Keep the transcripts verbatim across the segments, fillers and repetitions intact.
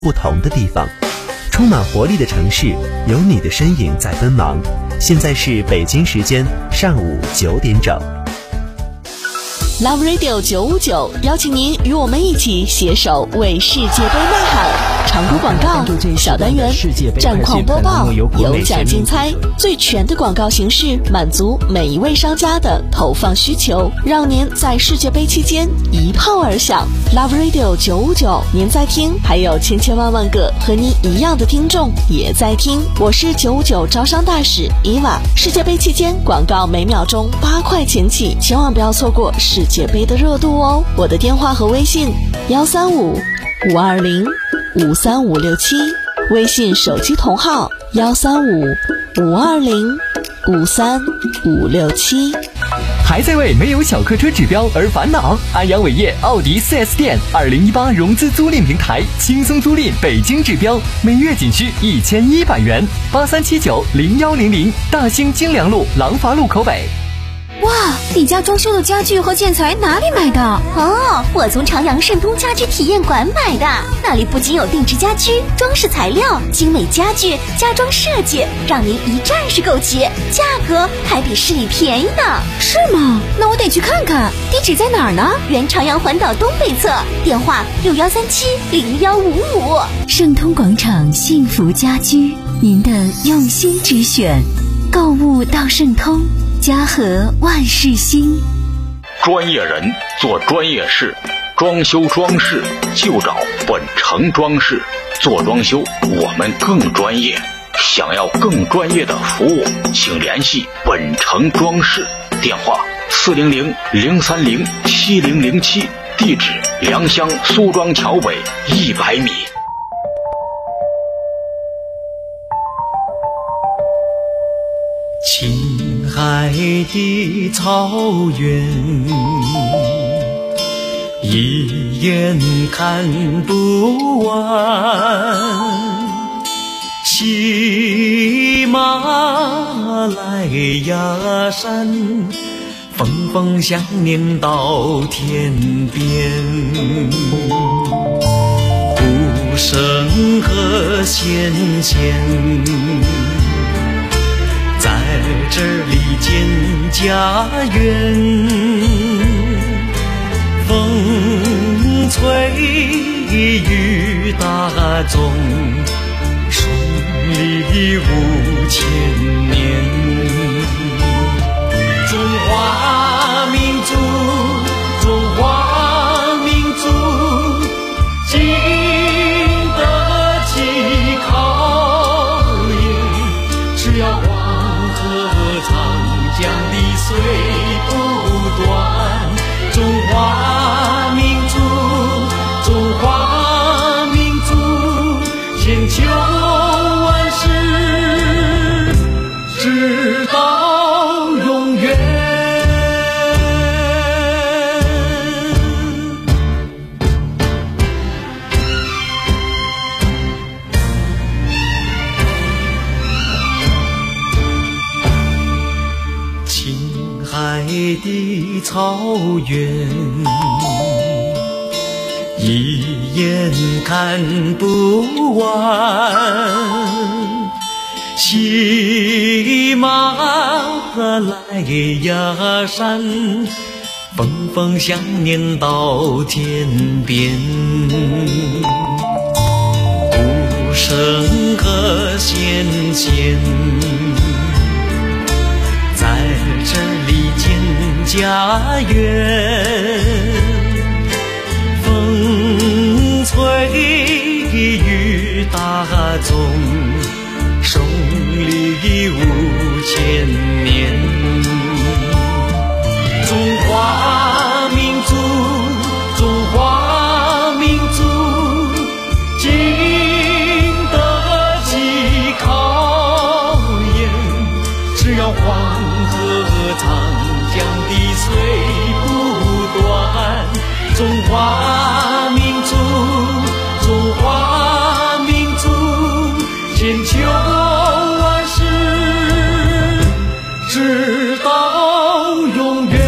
不同的地方，充满活力的城市，有你的身影在奔忙。现在是北京时间上午九点整。 Love Radio 九五九邀请您与我们一起携手为世界杯呐喊。长途广告、小单元、战况播报、有奖竞猜，最全的广告形式，满足每一位商家的投放需求，让您在世界杯期间一炮而响。Love Radio 九五九，您在听，还有千千万万个和您一样的听众也在听。我是九五九招商大使伊娃。世界杯期间广告每秒钟八块钱起，千万不要错过世界杯的热度哦。我的电话和微信幺三五五二零五三五六七，微信手机同号幺三五五二零五三五六七。 还在为没有小客车指标而烦恼？安阳伟业奥迪 四 S 店二零一八融资租赁平台，轻松租赁北京指标，每月仅需一千一百元。八三七九零幺零零，大兴金良路廊坊路口北。 哇，你家装修的家具和建材哪里买的？ 哦，我从长阳盛通家居体验馆买的，那里不仅有定制家居、装饰材料、精美家具、家装设计，让您一站式购齐，价格还比市里便宜呢。 是吗？那我得去看看，地址在哪儿呢？ 原长阳环岛东北侧，电话六幺三七零幺五五。 盛通广场幸福家居，您的用心之选，购物到盛通。家和万事兴， 专业人做专业事，装修装饰就找本城装饰。做装修我们更专业，想要更专业的服务，请联系本城装饰，电话四零零零三零七零零七，地址良乡苏庄桥北一百米。 青海的草原，一眼看不完，喜马拉雅山，峰峰相连到天边，古圣和先贤在这里建家园，风吹雨打纵，顺利五千年。中华民族，中华民族，经得起考验，只要江的水不断，中华民族，中华民族，千秋万世，直到永远。海的草原，一眼看不完，喜马拉雅山，峰峰相连到天边，古圣和先贤在这里建家园，风吹雨打纵，胜利五千年。中华民族，中华民族，经得起考验，只要黄长江的水不断，中华民族，中华民族，千秋万世，直到永远。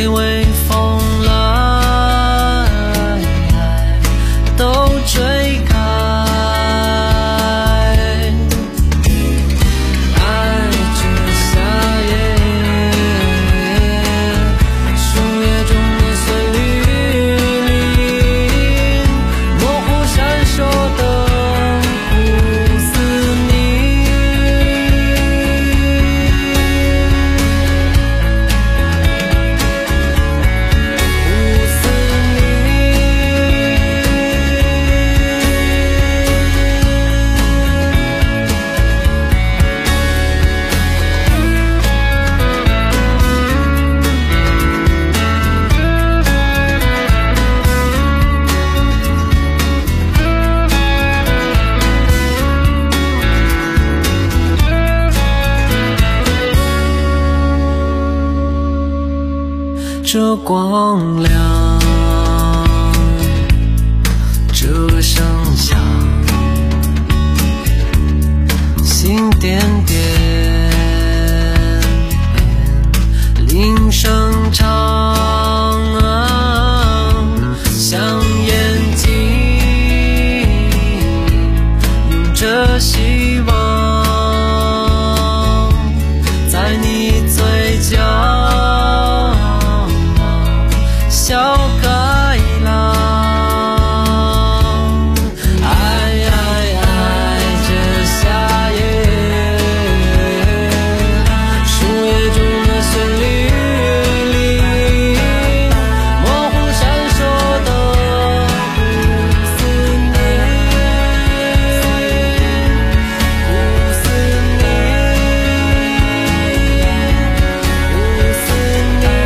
微微风来，都吹开。爱这夏夜，树叶中的碎绿林，模糊闪烁的胡思你。这光亮，这声响，心点点，铃声长，像眼睛拥着希望，在你嘴角小海浪，爱爱爱这夏夜，树叶中的旋律里，模糊闪烁的胡思你，胡思你，胡思你。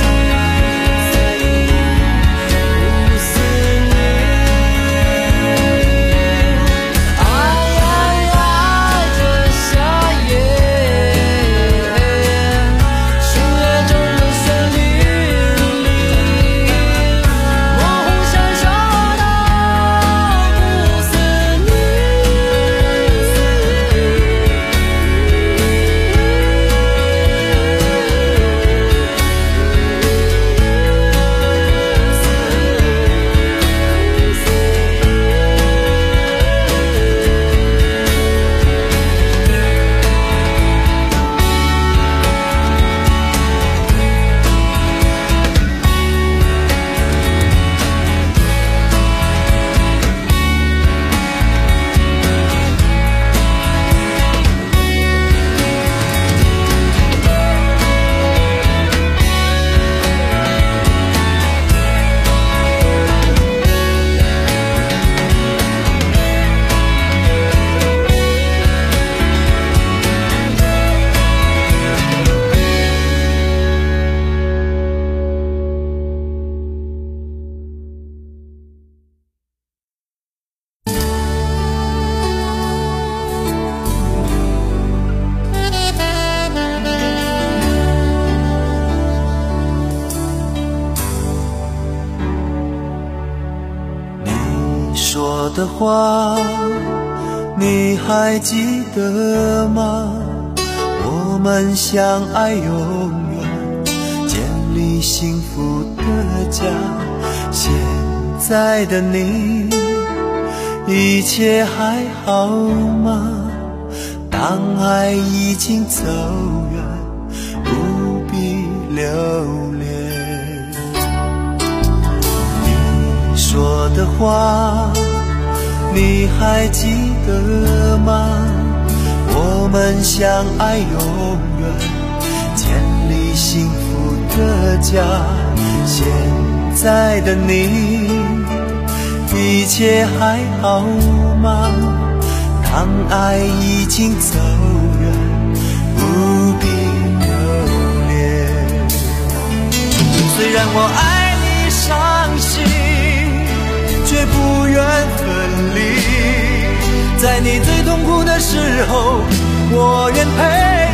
说的话，你还记得吗？我们相爱永远，建立幸福的家。现在的你，一切还好吗？当爱已经走远，不必留恋。你说的话，你还记得吗？我们相爱永远，建立幸福的家。现在的你，一切还好吗？当爱已经走远，不必留恋。虽然我爱你伤心，却不愿分离。在你最痛苦的时候，我愿陪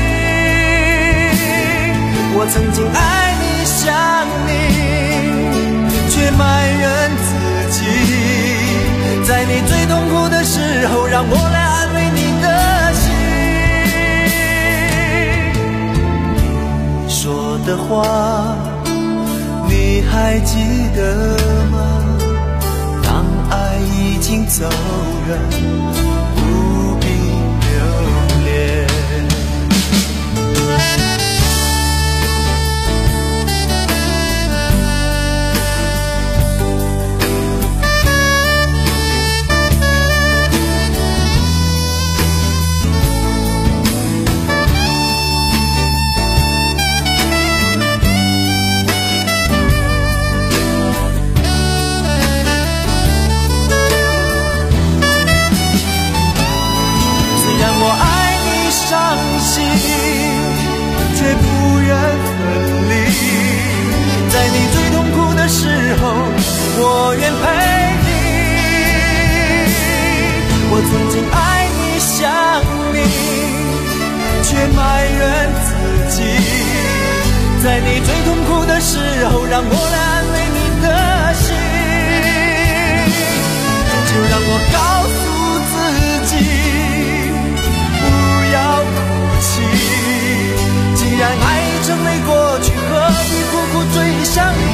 你。我曾经爱你想你，却埋怨自己。在你最痛苦的时候，让我来安慰你的心。你说的话， 还记得吗？当爱已经走远，不必留恋。却不愿分离，在你最痛苦的时候，我愿陪你。我曾经爱你想你，却埋怨自己，在你最痛苦的时候，让我来安慰你的心。就让我告诉自己，不要哭泣。既然爱成为过去，何必苦苦追想你？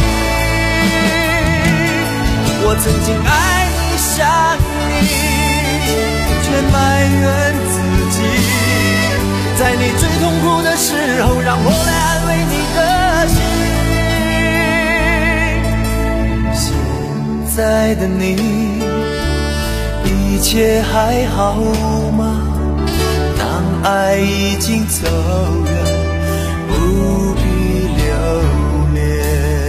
我曾经爱你想你，却埋怨自己，在你最痛苦的时候，让我来安慰你的心。现在的你，一切还好吗？当爱已经走远，不必留恋。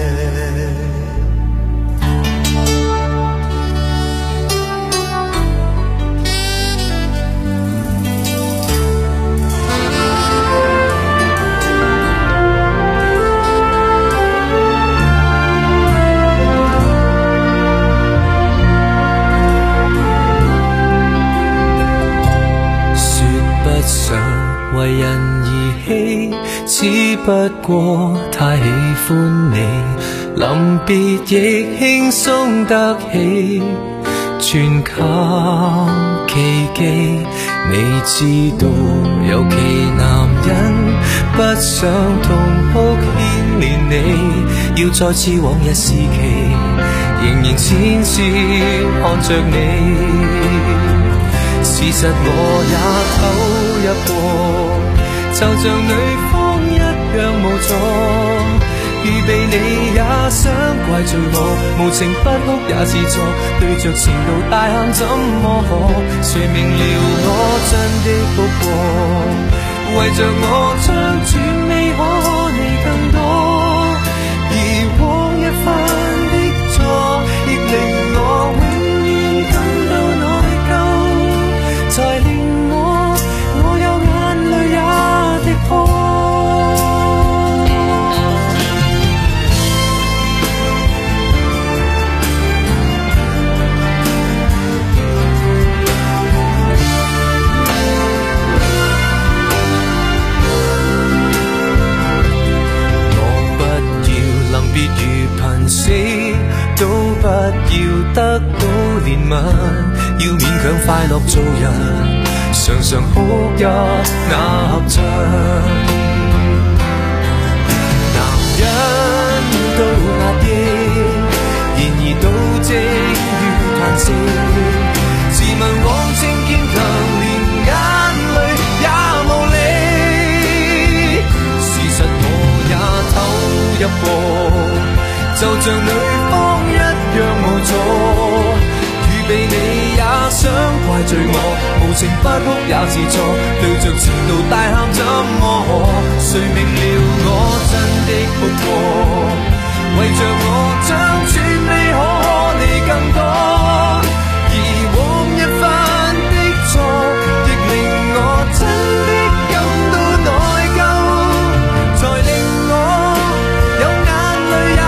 說不上為人而起，只不過太喜歡你，臨別亦輕鬆得起，全靠奇蹟。你知道有其男人不想痛哭牽連你，要再次往日時期，仍然淺笑看着你。事實我也投入過，就像女方一樣無助，預備你也想怪罪我，無情不哭也是錯，對着前度大喊怎麼可？誰明了我真的哭過，為着我將轉未可你更多，而往一番的錯，亦令我永遠感到內疚，才令我我有眼淚也滴破。別如瀕死，都不要得到憐憫，要勉強快樂做人，常常哭泣那合襯。男人都壓抑，然而都精於嘆息，自問往情堅強，連眼淚也無力。事實我也投入過，就像女方一樣無助，預備你也想怪罪我，無情不哭也是錯，對着前度大喊怎麼可？誰明了我真的哭過，為着我將全未可你更多，而往一番的錯，亦令我真的感到內疚，才令我有眼淚也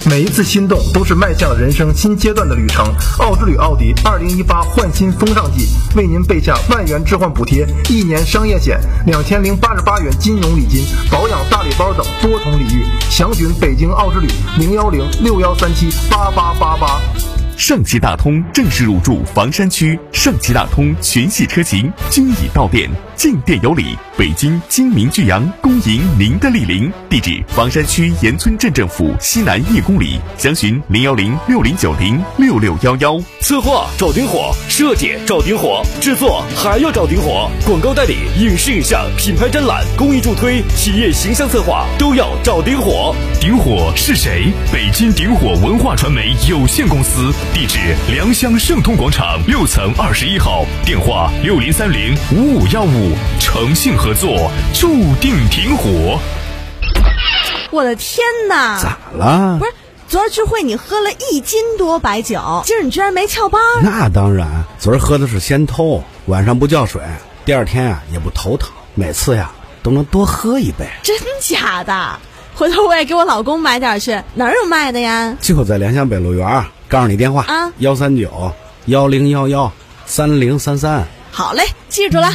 每一次心动都是迈向人生新阶段的旅程。奥之旅奥迪二零一八换新风尚季为您备下万元置换补贴、一年商业险、两千零八十八元金融礼金、保养大礼包等多重礼遇。详询北京奥之旅零幺零六幺三七八八八八。 上汽大通正式入驻房山区，上汽大通全系车型均已到店，进店有礼。北京金明巨阳恭迎您的莅临，地址房山区岩村镇政府西南一公里，详询零幺零六零九零六六幺幺。 策划找顶火，设计找顶火，制作还要找顶火，广告代理、影视影像、品牌展览、公益助推、企业形象策划都要找顶火。 顶火是谁？北京顶火文化传媒有限公司，地址良乡盛通广场六层二十一号，电话六零三零五五幺五，诚信合作，注定挺火。 我的天哪！ 咋了？ 不是，昨儿聚会你喝了一斤多白酒，今儿你居然没翘班？ 那当然，昨儿喝的是仙偷，晚上不叫水，第二天啊也不头疼，每次呀都能多喝一杯。 真假的？回头我也给我老公买点去，哪儿有卖的呀？ 就在良乡北路园，告诉你电话啊，幺三九幺零幺幺三零三三。 好嘞，记住了。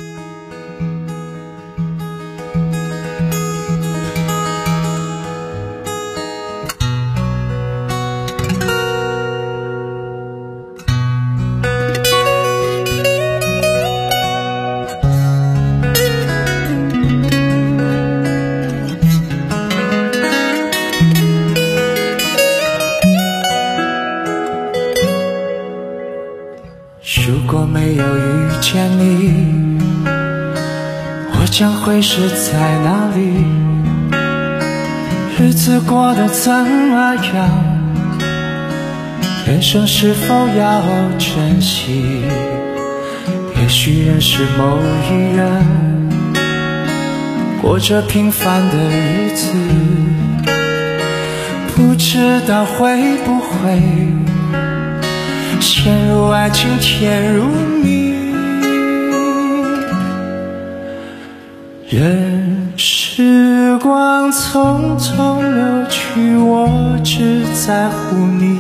如果没有遇见你，我将会是在哪里？日子过得怎么样？人生是否要珍惜？也许认识某一人，过着平凡的日子，不知道会不会陷入爱情，甜如蜜。任时光匆匆流去，我只在乎你，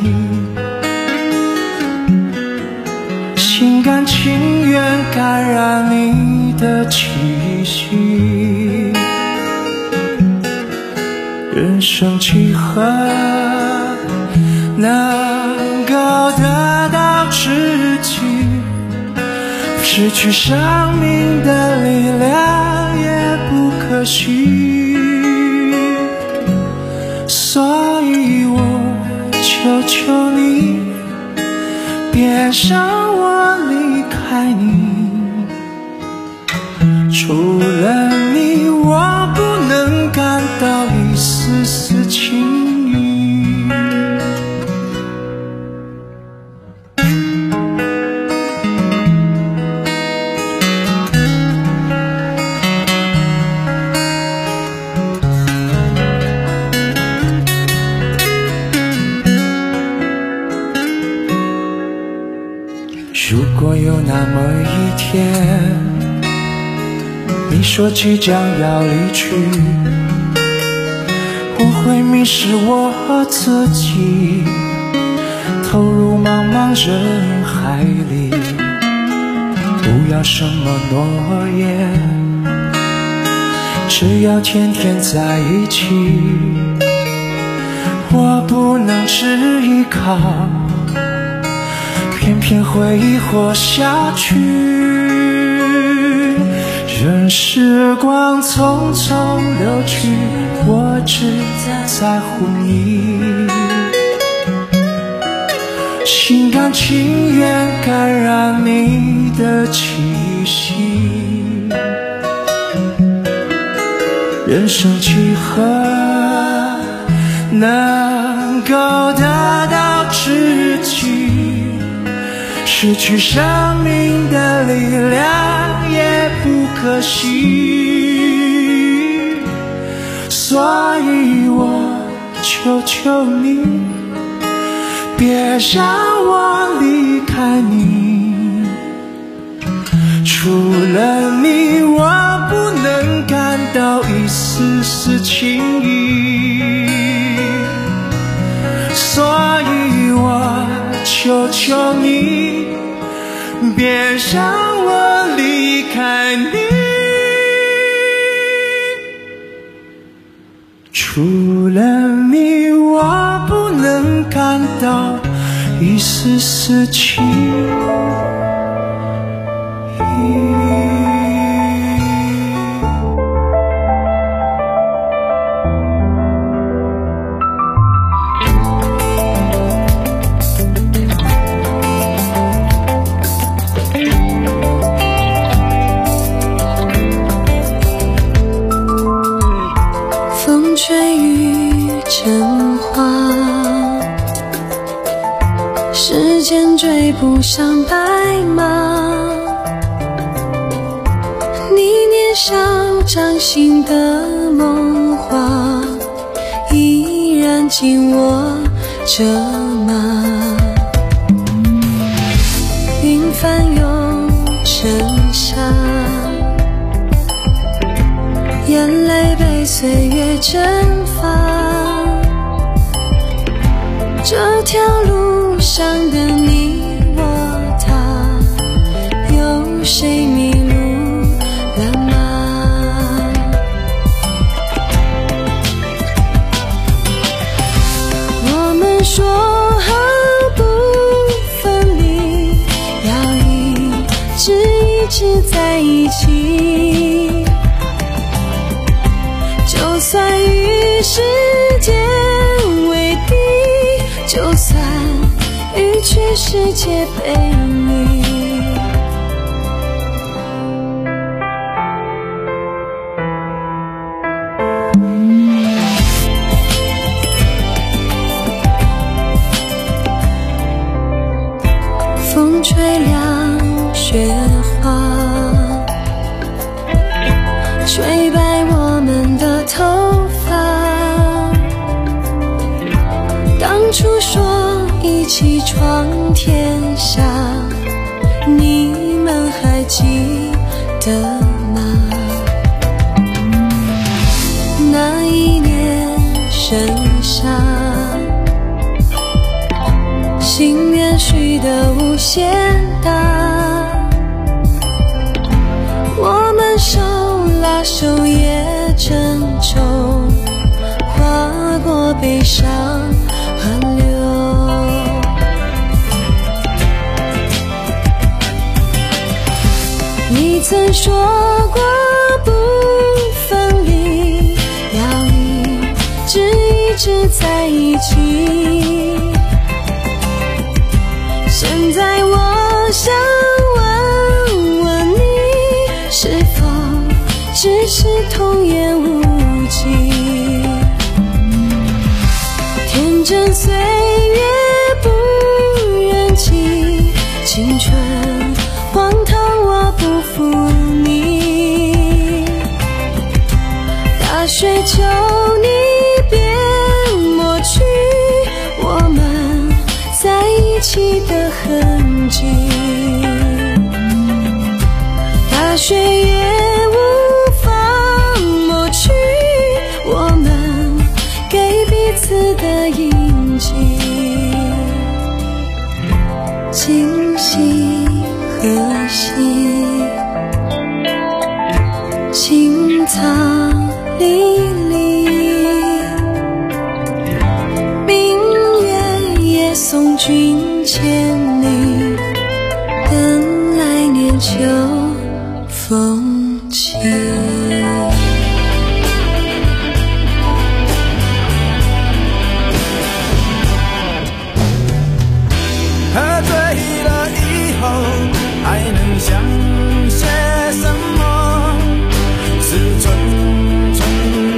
心甘情愿感染你的气息。人生几何能够得到知己，失去生命的力量也不可惜。所以我求求你，别让我离开你，除了你我不能感到一丝丝情意。如果有那么一天，你说即将要离去，我会迷失我自己，投入茫茫人海里，不要什么诺言，只要天天在一起。我不能只依靠，偏偏回忆活下去。任时光匆匆流去，我只在乎你，心甘情愿感染你的气息。人生几何能够得到知己，失去生命的力量也不可惜。所以我求求你，别让我离开你，除了你我不能感到一丝丝情意。 我求你，别让我离开你。除了你，我不能感到一丝丝情意。 风吹雨成花，时间追不上白马。你年少掌心的梦话，依然紧握着吗？云翻涌成沙，眼泪被岁月蒸发，这条路上的你我他，有谁迷路了吗？我们说好不分离，要一直一直在一起，就算与时间为敌，就算与全世界背离。风吹凉雪花，吹白我们的头发。当初说一起闯天下，你们还记得吗？那一年盛夏，心愿许得无限大，我们手拉手也珍重，跨过悲伤河流。你曾说过不分离，要一直一直在一起。现在我想问问你，是否只是童言无忌？天真岁月不忍记，青春荒唐我不负你。大雪求你别抹去我们在一起的痕迹，大雪也无法抹去我们给彼此的印记。今夕何夕，青草离离，明月夜送君千里，等来年秋风起。 喝醉了以后还能想些什么？是纯纯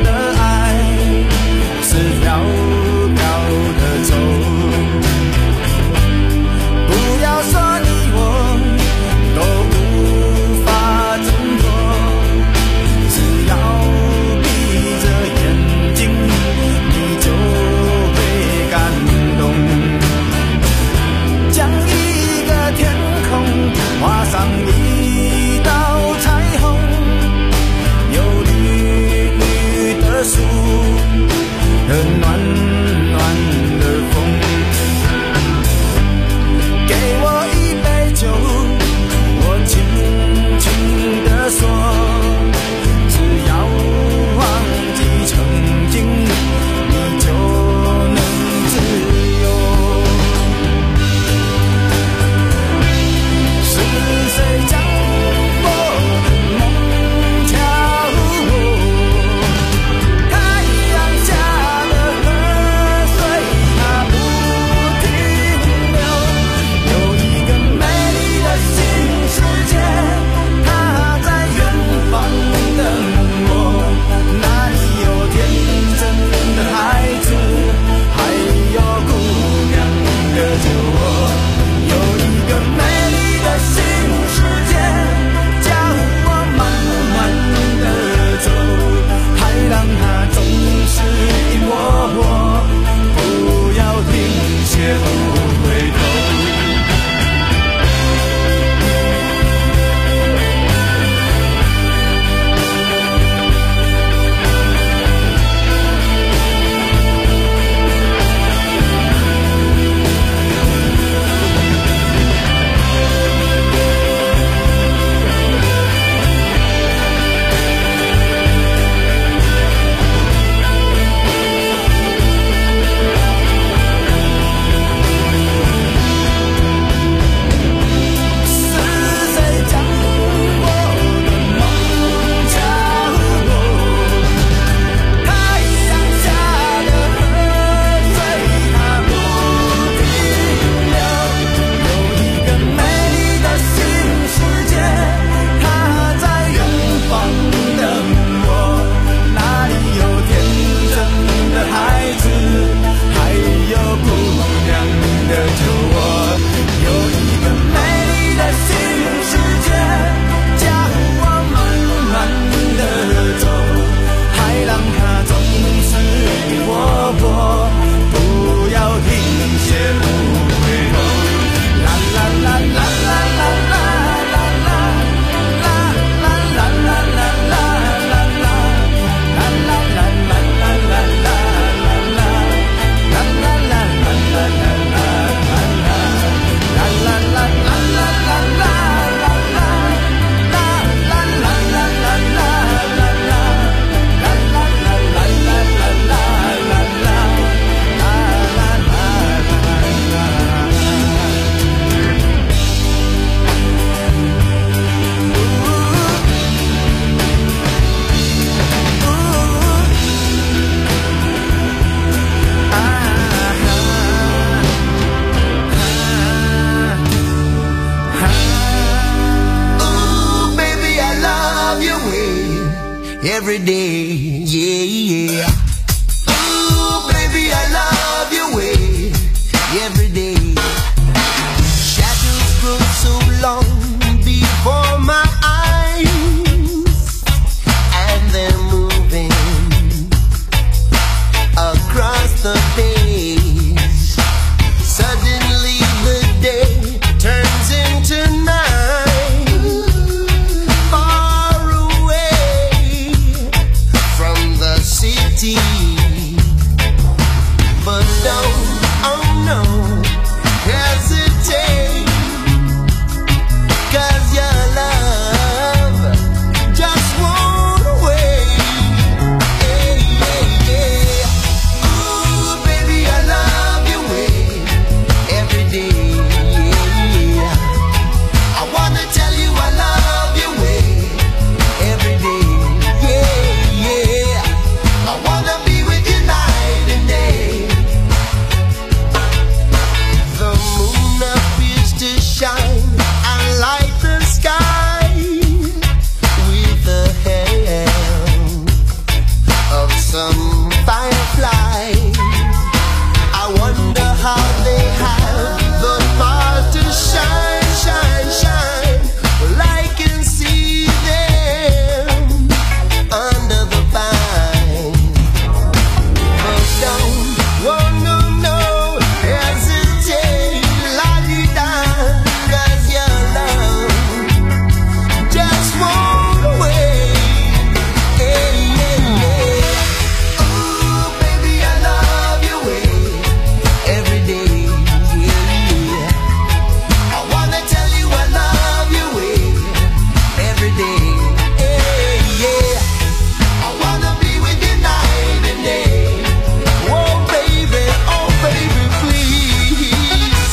some firefly. I wonder how they have the power to shine, shine, shine. Well, I can see them under the vine. But don't, oh no, no, hesitate, la-di-da, 'cause your love just won't wait. Hey, yeah, yeah. Ooh, baby, I love your way every day. Yeah, yeah. I wanna tell you I love your way every day. Hey, yeah. I wanna be with you night and day. Oh, baby, oh, baby, please.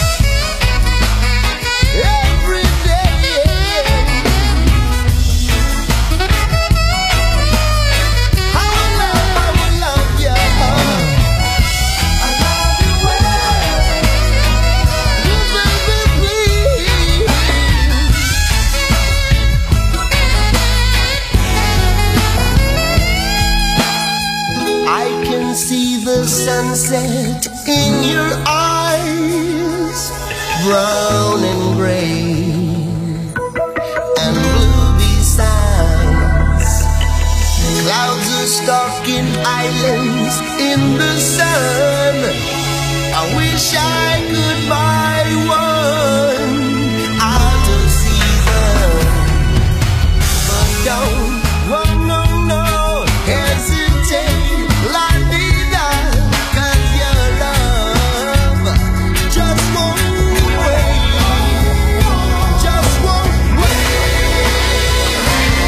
Every day. I will love, I will love you. I love you well. You, baby, please. I can see the sunset in your eyes, brown and gray and blue besides. Clouds are stalking islands in the sun. I wish I could buy one out of season. But don't, oh no, no, hesitate, la-di-da, 'cause your love just won't wait, just won't wait.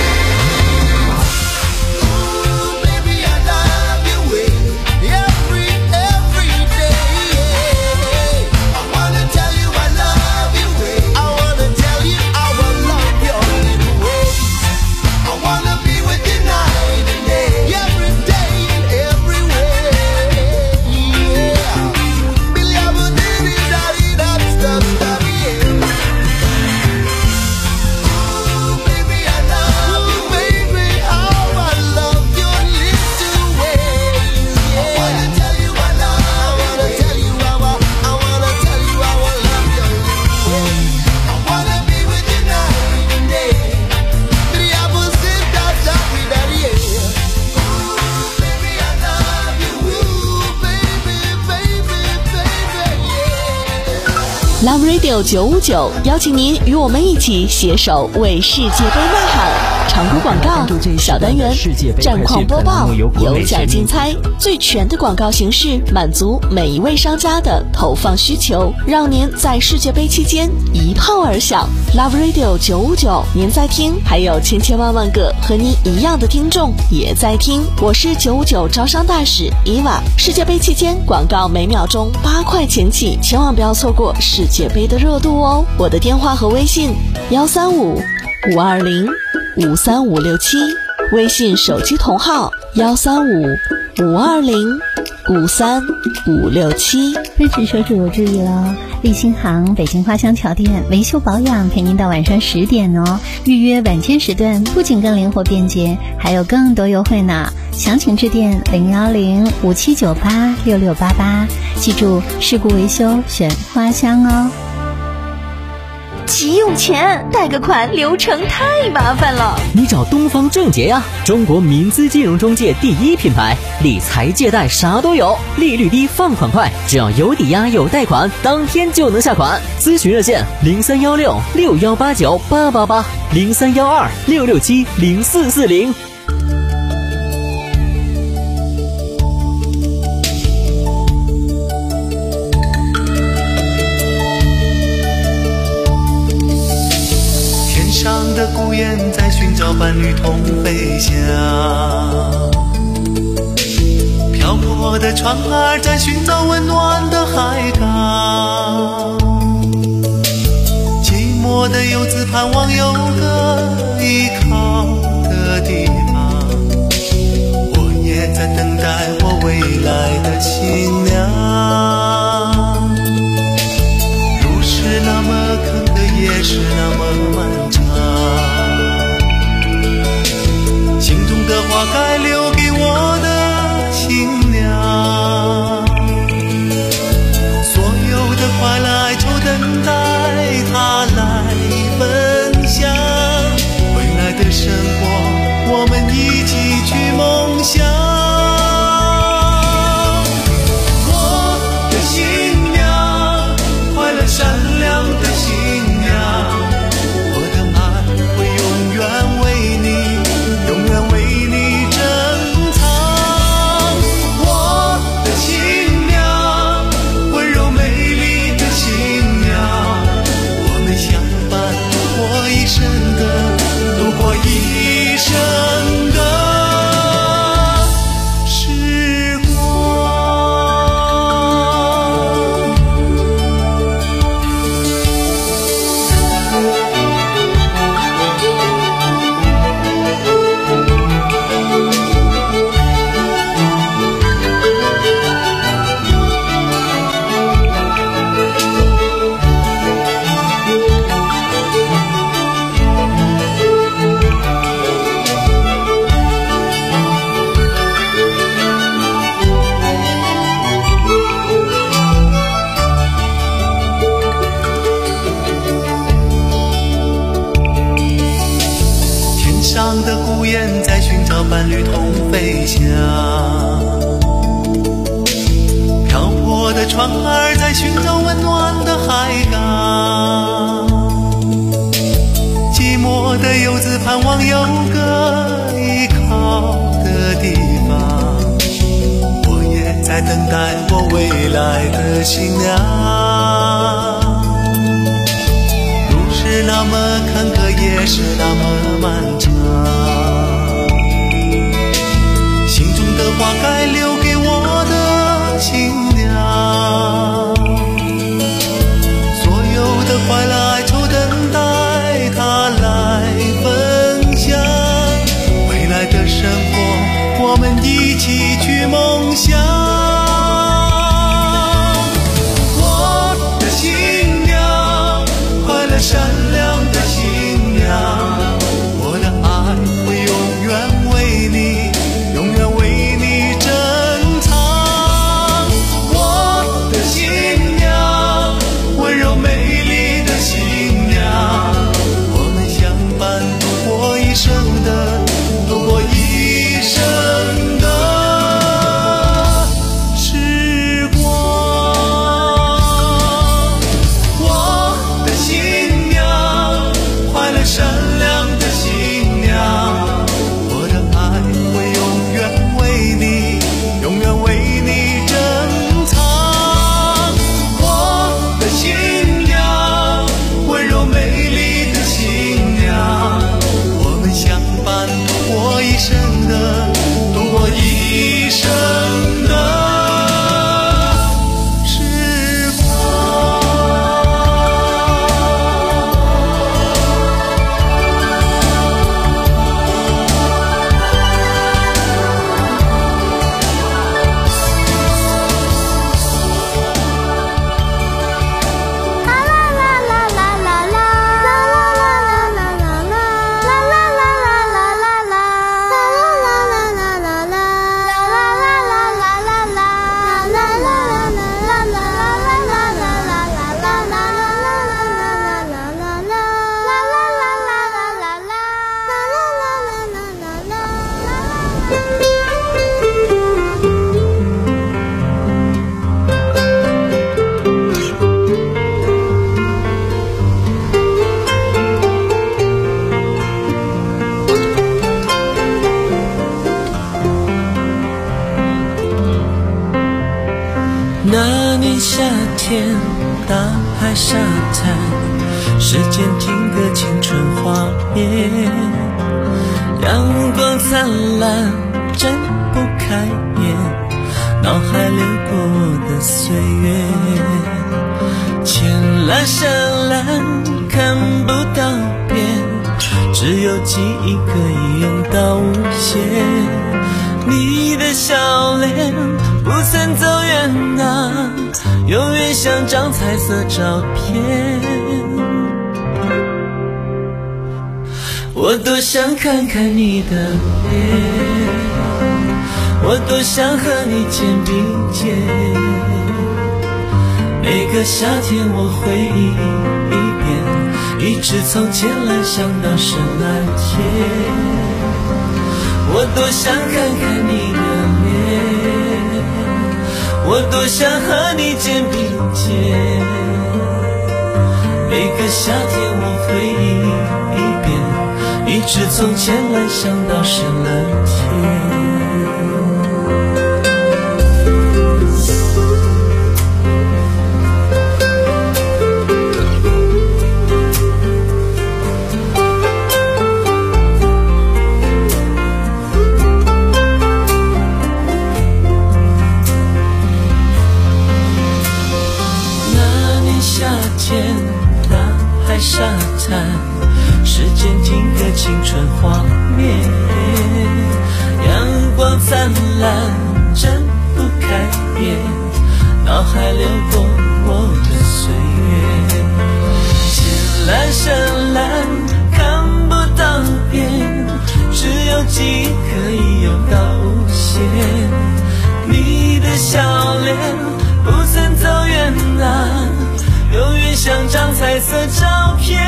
Ooh, baby, I love your way every, every day. I wanna tell you I love your way. I wanna tell you I will love your little ways. I wanna be with you night and day, every day and everywhere. Yeah. Billy, I will do it, daddy, that's the daddy. Ooh, baby, I love you, baby. How I love your little ways. Yeah. I wanna tell you I love. I wanna tell you how I. I wanna tell you how I love your little ways. I wanna be with you night and day. Billy, I will sit down, daddy, daddy. Ooh, baby, I love you. Ooh, baby, baby, baby, yeah. Love Radio 九五九邀请您与我们一起携手为世界杯呐喊。常规广告小单元，战况播报，有奖竞猜，最全的广告形式，满足每一位商家的投放需求，让您在世界杯期间一炮而响。Love Radio 九五九，您在听，还有千千万万个和您一样的听众也在听。我是九五九招商大使伊娃。世界杯期间广告每秒钟八块钱起，千万不要错过世界杯的热度哦。我的电话和微信幺三五五二零五三五六七，微信手机同号幺三五五二零五三五六七。 日指手指有注意了，立新行北京花乡桥店维修保养陪您到晚上十点哦。预约晚间时段不仅更灵活便捷，还有更多优惠呢。详情致电零幺零五七九八六六八八，记住事故维修选花乡哦。 急用钱，贷个款流程太麻烦了。 你找东方正捷呀，中国民资金融中介第一品牌，理财借贷啥都有，利率低，放款快，只要有抵押有贷款，当天就能下款。咨询热线零三幺六六幺八九八八八，零三幺二六六七零四四零。 上的孤雁在寻找伴侣同飞翔，漂泊的船儿在寻找温暖的海港，寂寞的游子盼望有个依靠的地方，我也在等待我未来的新娘。路是那么坑的，也是那么漫长，心中的花该留给我的船儿在寻找温暖的海港，寂寞的游子盼望有个依靠的地方，我也在等待我未来的新娘。路是那么坎坷，也是那么漫长，心中的花该留给我的新娘，所有的快乐哀愁等待她来分享，未来的生活我们一起去梦想。我的新娘，快乐善良的新娘，我的爱会永远为你，永远为你珍藏。我的新娘，温柔美丽的新娘，我们相伴度过一生的，度过一生的时光。我的新娘，快乐善良的新娘，我的爱会永远为你，永远为你珍藏。我的新娘，温柔美丽的新娘，我们相伴度过一生的，度过一生的时光。 那年夏天，大海沙滩，时间定格青春画面，阳光灿烂，睁不开眼，脑海流过我的岁月，浅蓝深蓝，看不到边，只有记忆可以用到无限。你的笑脸不曾走远啊，永远像张彩色照片。我多想看看你的脸，我多想和你肩并肩，每个夏天我回忆一遍，一直从浅蓝想到深蓝天。我多想看看你的脸，我多想和你肩并肩，每个夏天我回忆一遍，一直从浅蓝想到深蓝天。大海沙滩，时间定格青春画面，阳光灿烂，睁不开眼，脑海流过我的岁月，浅蓝深蓝，看不到边，只有记忆可以游到无限。你的笑脸不曾走远啊，永远像张彩色照片。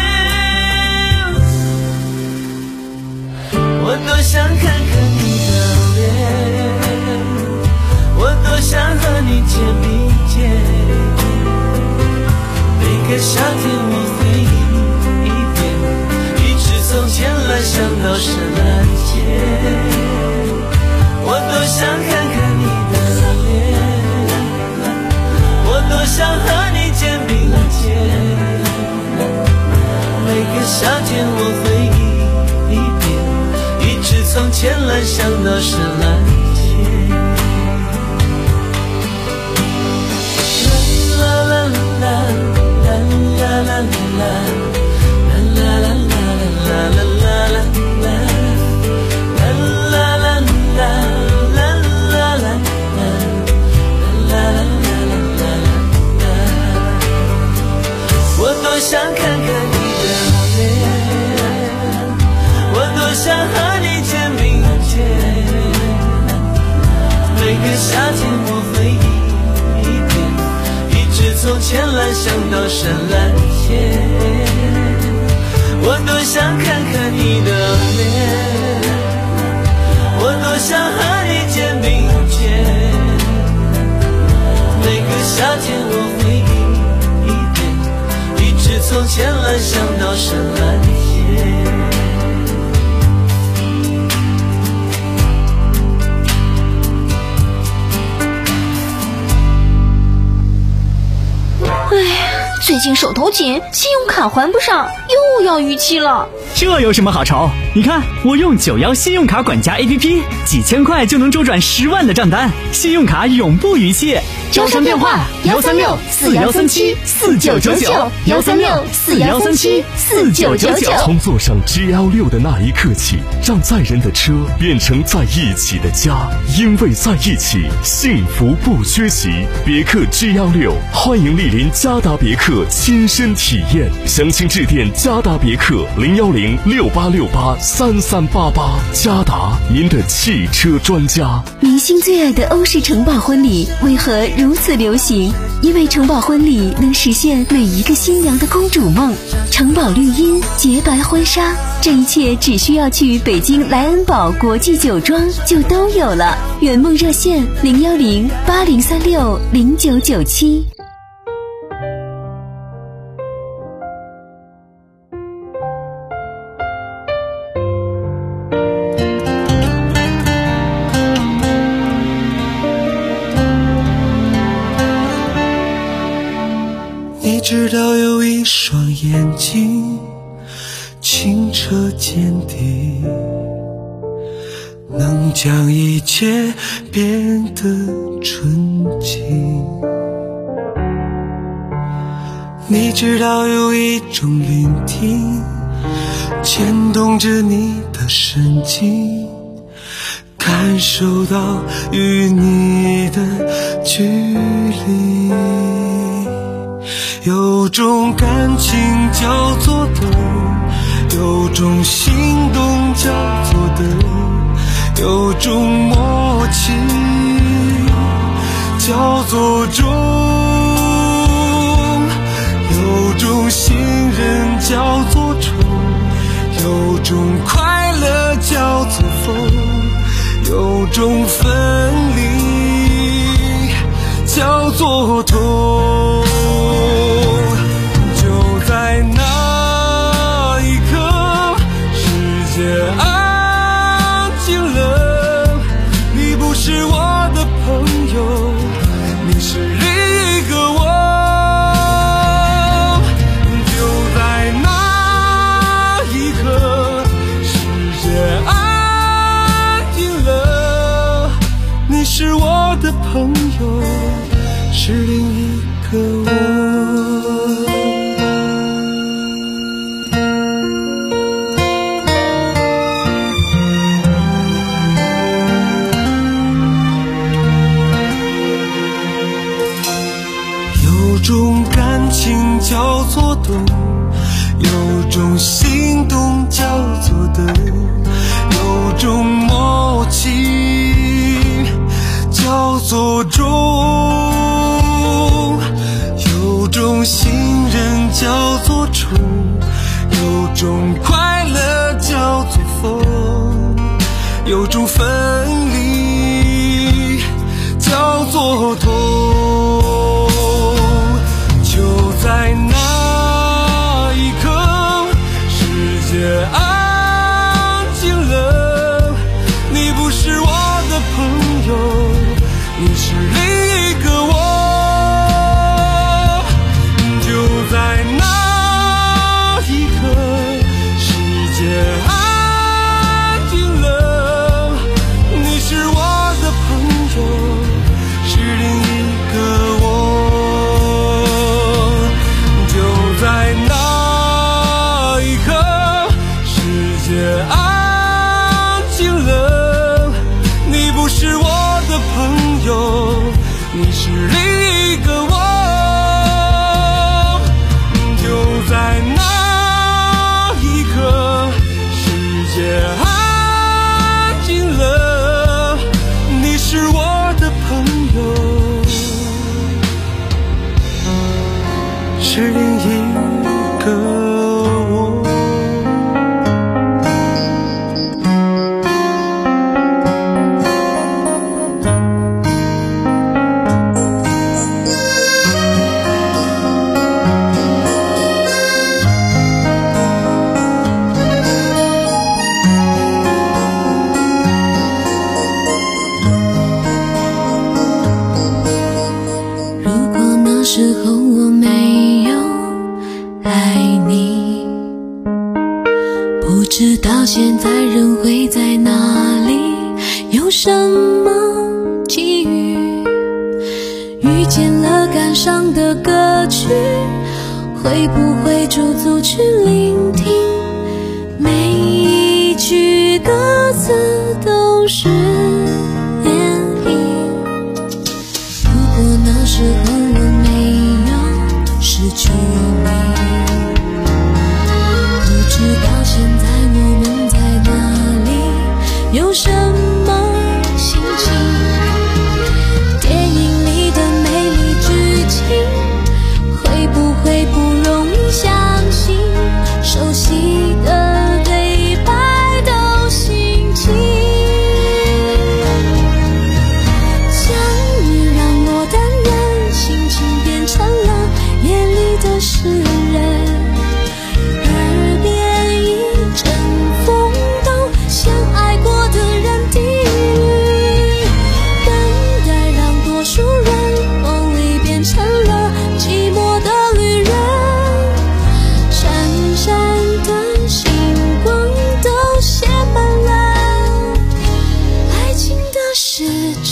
我多想看看你的脸，我多想和你肩并肩， 件我回忆一遍，一直从浅蓝想到深蓝天。啦啦啦啦啦啦啦啦啦啦啦啦啦啦啦啦。我想看看你的脸，我多想和你肩并肩。每个夏天我回忆一遍，一直从浅蓝想到深蓝天。我多想看看你的脸，我多想和你肩并肩。每个夏天我回忆从浅蓝想到深蓝天。 唉，最近手头紧，信用卡还不上，又要逾期了。 这有什么好愁？你看我用九幺信用卡管家 A P P， 几千块就能周转十万的账单，信用卡永不逾期。 招商电话幺三六四幺三七四九九九幺三六四幺三七四九九九。 从坐上 G L 六的那一刻起，让载人的车变成在一起的家，因为在一起，幸福不缺席。别克 G L 六，欢迎莅临嘉达别克亲身体验，详情致电嘉达别克零幺零六八六八三三八八。嘉达，您的汽车专家。 明星最爱的欧式城堡婚礼为何如此流行？因为城堡婚礼能实现每一个新娘的公主梦。城堡绿荫，洁白婚纱，这一切只需要去北京莱恩堡国际酒庄就都有了。圆梦热线零幺零八零三六零九九七。 你知道有一双眼睛清澈坚定，能将一切变得纯净。你知道有一种聆听牵动着你的神经，感受到与你的距离。有种感情叫做等，有种心动叫做得，有种默契叫做钟，有种信任叫做宠，有种快乐叫做风，有种分离叫做痛。安静了，你不是我的朋友，你是另一个我。就在那一刻，世界安静了，你是我的朋友，是另一个我。叫做懂，有种心动叫做得，有种默契叫做钟，有种信任叫做宠，有种快乐叫做风，有种分离叫做痛。在那一刻，世界安静了，你不是我的朋友，你是另一个我。就在那一刻，世你是另一个我，就在那一刻，世界安静了，你是我的朋友，是另一个我。 时候我没有爱你，不知道现在人会在哪里，有什么际遇，遇见了感伤的歌曲，会不会驻足去聆听，每一句歌词都是涟漪。如果那时候失去你，不知道现在我们在哪里，有什么心情，电影里的美丽剧情，会不会不容易相信，熟悉的对白都心情，想你让我淡然，心情变成了夜里的诗人，耳边一阵风动，相爱过的人低语，等待让多数人梦里变成了寂寞的旅人，闪闪的星光都写满了爱情的诗句。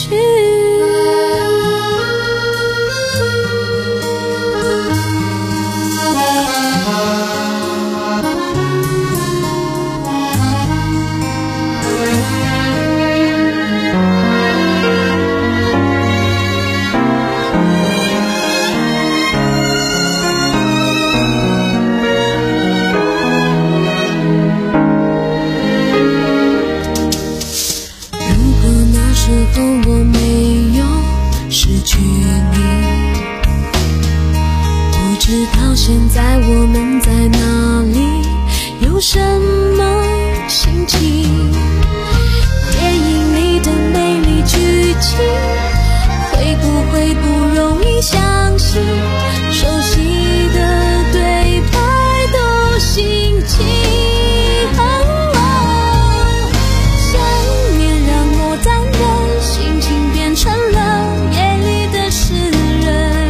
现在我们在哪里，有什么心情，电影里的美丽剧情，会不会不容易相信，熟悉的对白都心情，哦哦，想念让我淡然，心情变成了夜里的诗人，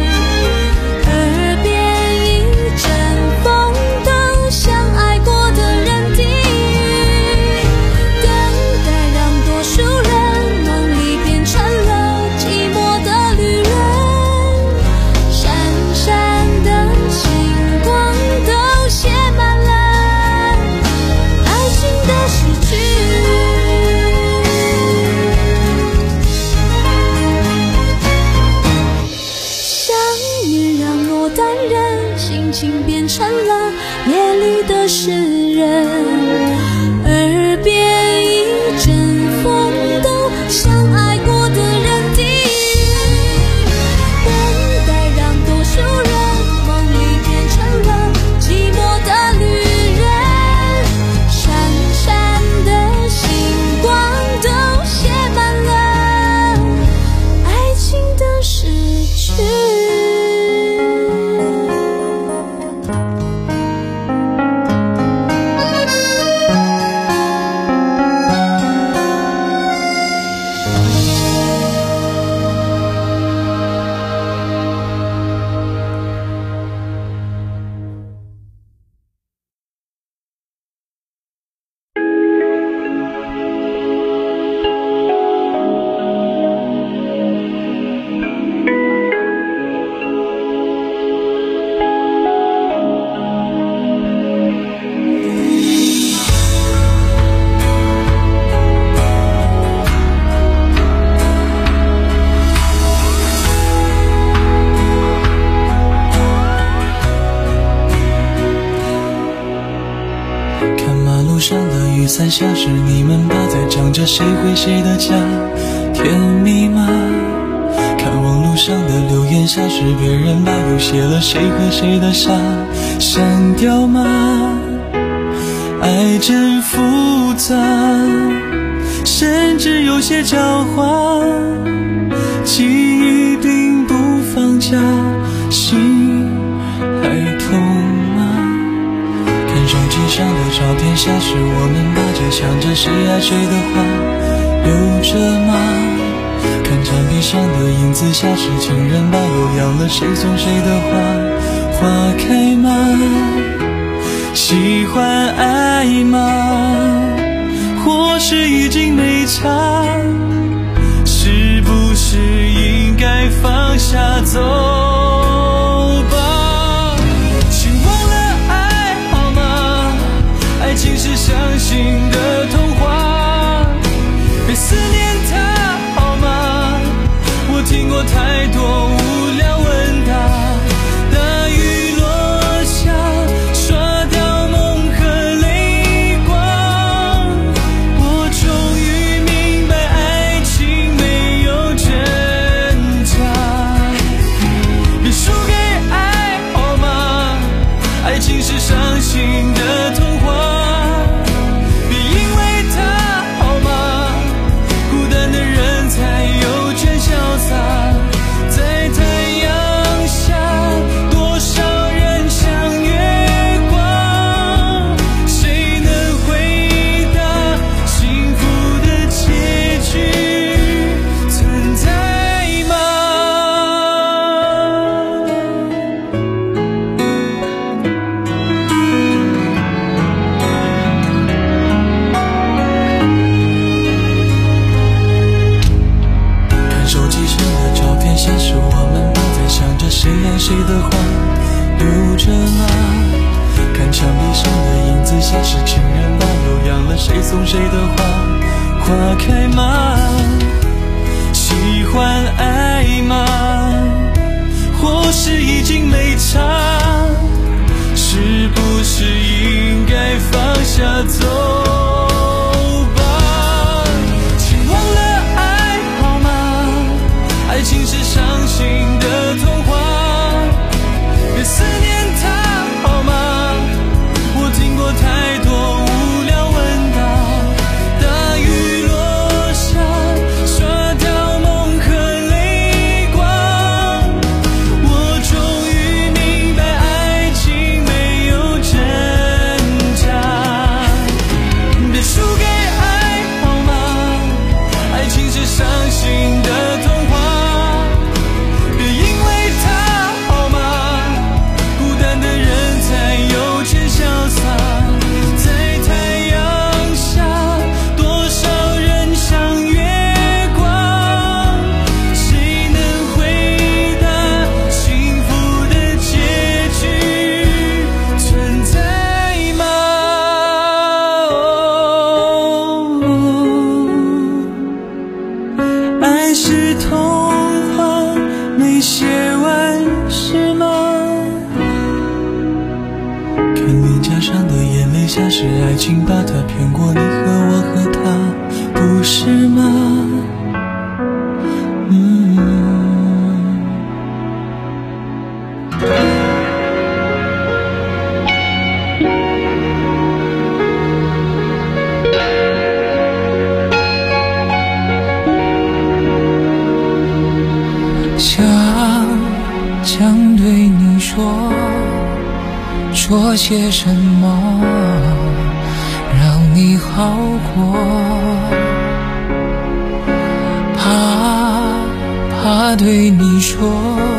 心情变成了夜里的诗人，耳边一阵风动，相爱过的人低语，等待让多数人梦里变成了寂寞的旅人，闪闪的星光都写满了爱情的诗句。 三小时，你们吧在讲着谁回谁的家，甜蜜吗？看网络上的留言，像是别人把又写了谁和谁的傻，删掉吗？爱真复杂，甚至有些狡猾，记忆并不放假，心还痛吗？看手机上的照片，像是我们把着想着谁爱谁的话留着吗？看墙壁上的影子，像是情人把又养了谁送谁的花，花开吗？喜欢爱吗？或是已经没差，是不是应该放下走吧？请忘了爱好吗？爱情是相信的童话，别思念它好吗？我听过太多无聊问答，大雨落下刷掉梦和泪光，我终于明白爱情没有真假，别输给爱好吗？爱情是伤心的童话，别因为它好吗？孤单的人才有权潇洒，在太阳下多少人像月光，谁能回答幸福的结局存在吗？看手机上的照片，像是我们都在想着谁爱谁的话留着吗？看墙壁上的影子，像是情人把又养了谁送谁的花，花开吗？喜欢爱吗？或是已经没差，是不是应该放下走吧？请忘了爱好吗？爱情是伤心的童话，别思念它好吗？我听过太多无聊问答，大雨落下刷掉梦和泪光，我终于明白爱情没有真假，别输给爱好吗？爱情是伤心的童话，别因为它好吗？孤单的人才有权潇洒，在太阳下多少人像月光，谁能回答幸福的结局存在吗？爱是童话没写完是吗？看脸颊上的眼泪，像是爱情把它骗过你和我和他，不是吗？嗯。想想对你说说些什么让你好过，怕怕对你说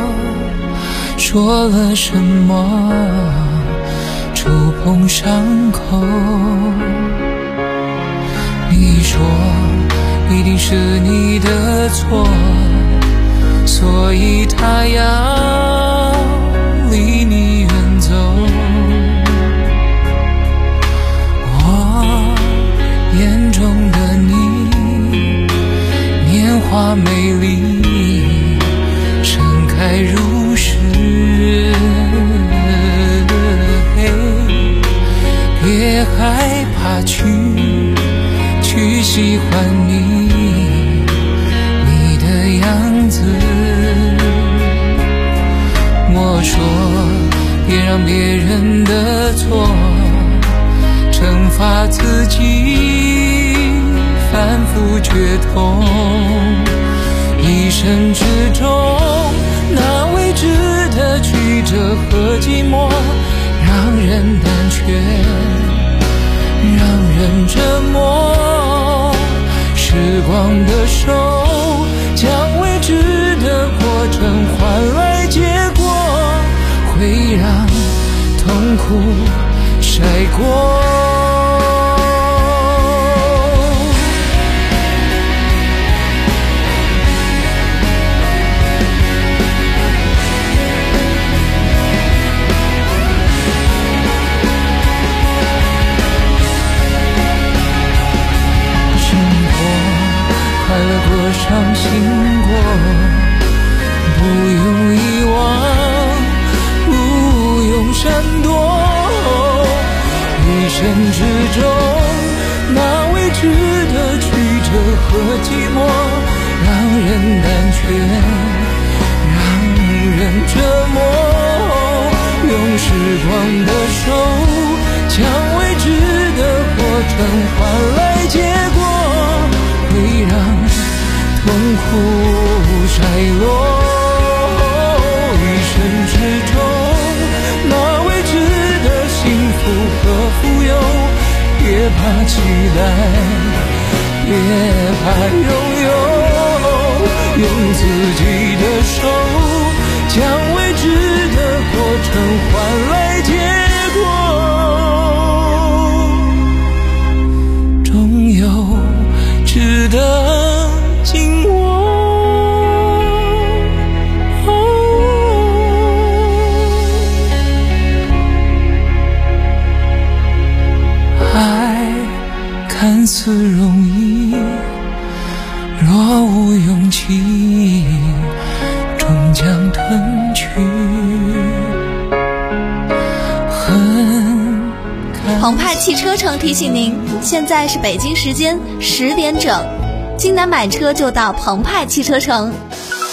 说了什么触碰伤口，你说一定是你的错，所以他要离你远走。我眼中的你年华美丽，盛开如诗，别害怕去让别人的错惩罚自己，反复决痛。一生之中，那未知的曲折和寂寞，让人胆怯，让人折磨。时光的手将未知的过程换来结果，会让痛苦晒过。伤心过，不用遗忘，不用闪躲。一生之中，那未知的曲折和寂寞，让人胆怯，让人折磨。用时光的手，将未知的过程换来结果，会让痛苦晒落。一生之中，那未知的幸福和富有，别怕期待，别怕拥有。用自己的手，将未知的过程换来结果，终有值得紧握。爱看似容易，若无勇气，终将吞去。 澎湃汽车城提醒您，现在是北京时间十点整。京南买车就到澎湃汽车城。